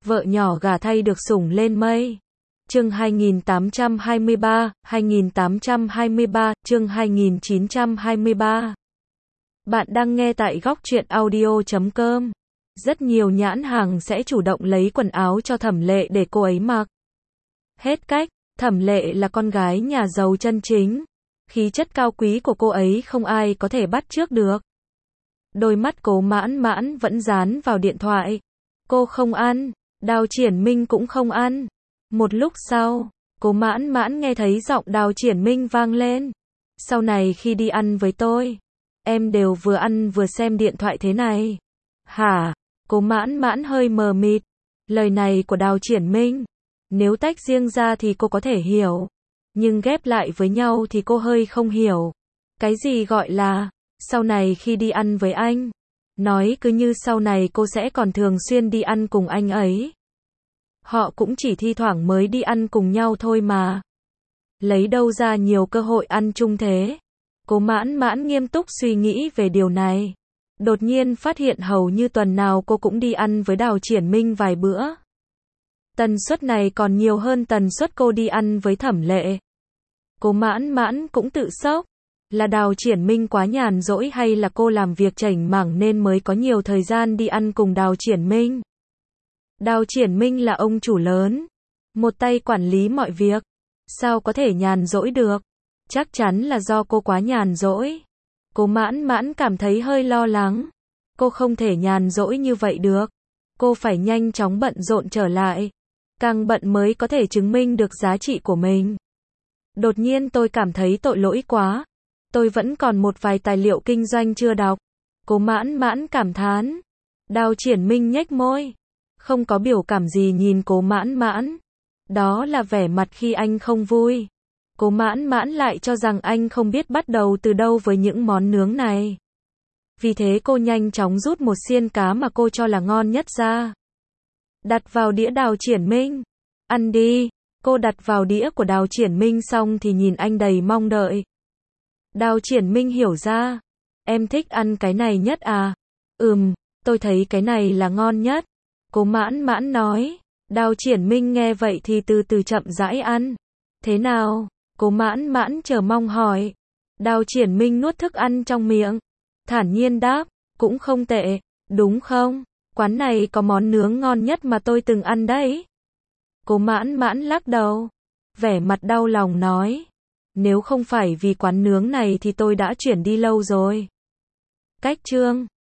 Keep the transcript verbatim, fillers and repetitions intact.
vợ nhỏ gả thay được sủng lên mây. Chương hai nghìn tám trăm hai mươi ba, hai nghìn tám trăm hai mươi ba, chương hai nghìn chín trăm hai mươi ba. Bạn đang nghe tại góc truyện audio chấm com. Rất nhiều nhãn hàng sẽ chủ động lấy quần áo cho Thẩm Lệ để cô ấy mặc. Hết cách, Thẩm Lệ là con gái nhà giàu chân chính. Khí chất cao quý của cô ấy không ai có thể bắt chước được. Đôi mắt Cố Mãn Mãn vẫn dán vào điện thoại. Cô không ăn, Đào Triển Minh cũng không ăn. Một lúc sau, Cố Mãn Mãn nghe thấy giọng Đào Triển Minh vang lên. Sau này khi đi ăn với tôi, em đều vừa ăn vừa xem điện thoại thế này. Hả? Cố Mãn Mãn hơi mờ mịt. Lời này của Đào Triển Minh, nếu tách riêng ra thì cô có thể hiểu, nhưng ghép lại với nhau thì cô hơi không hiểu. Cái gì gọi là sau này khi đi ăn với anh? Nói cứ như sau này cô sẽ còn thường xuyên đi ăn cùng anh ấy. Họ cũng chỉ thi thoảng mới đi ăn cùng nhau thôi mà. Lấy đâu ra nhiều cơ hội ăn chung thế? Cố Mãn Mãn nghiêm túc suy nghĩ về điều này. Đột nhiên phát hiện hầu như tuần nào cô cũng đi ăn với Đào Triển Minh vài bữa. Tần suất này còn nhiều hơn tần suất cô đi ăn với Thẩm Lệ. Cố Mãn Mãn cũng tự sốc. Là Đào Triển Minh quá nhàn rỗi hay là cô làm việc chảnh mảng nên mới có nhiều thời gian đi ăn cùng Đào Triển Minh? Đào Triển Minh là ông chủ lớn, một tay quản lý mọi việc, sao có thể nhàn rỗi được? Chắc chắn là do cô quá nhàn rỗi. Cố Mãn Mãn cảm thấy hơi lo lắng. Cô không thể nhàn rỗi như vậy được. Cô phải nhanh chóng bận rộn trở lại. Càng bận mới có thể chứng minh được giá trị của mình. Đột nhiên tôi cảm thấy tội lỗi quá. Tôi vẫn còn một vài tài liệu kinh doanh chưa đọc. Cố Mãn Mãn cảm thán. Đào Triển Minh nhếch môi, không có biểu cảm gì nhìn Cố Mãn Mãn. Đó là vẻ mặt khi anh không vui. Cố Mãn Mãn lại cho rằng anh không biết bắt đầu từ đâu với những món nướng này. Vì thế cô nhanh chóng rút một xiên cá mà cô cho là ngon nhất ra. Đặt vào đĩa Đào Triển Minh. Ăn đi. Cô đặt vào đĩa của Đào Triển Minh xong thì nhìn anh đầy mong đợi. Đào Triển Minh hiểu ra. Em thích ăn cái này nhất à? Ừm, tôi thấy cái này là ngon nhất. Cố Mãn Mãn nói. Đào Triển Minh nghe vậy thì từ từ chậm rãi ăn. Thế nào? Cố Mãn Mãn chờ mong hỏi. Đào Triển Minh nuốt thức ăn trong miệng, thản nhiên đáp, cũng không tệ, đúng không? Quán này có món nướng ngon nhất mà tôi từng ăn đấy. Cố Mãn Mãn lắc đầu, vẻ mặt đau lòng nói. Nếu không phải vì quán nướng này thì tôi đã chuyển đi lâu rồi. Cách chương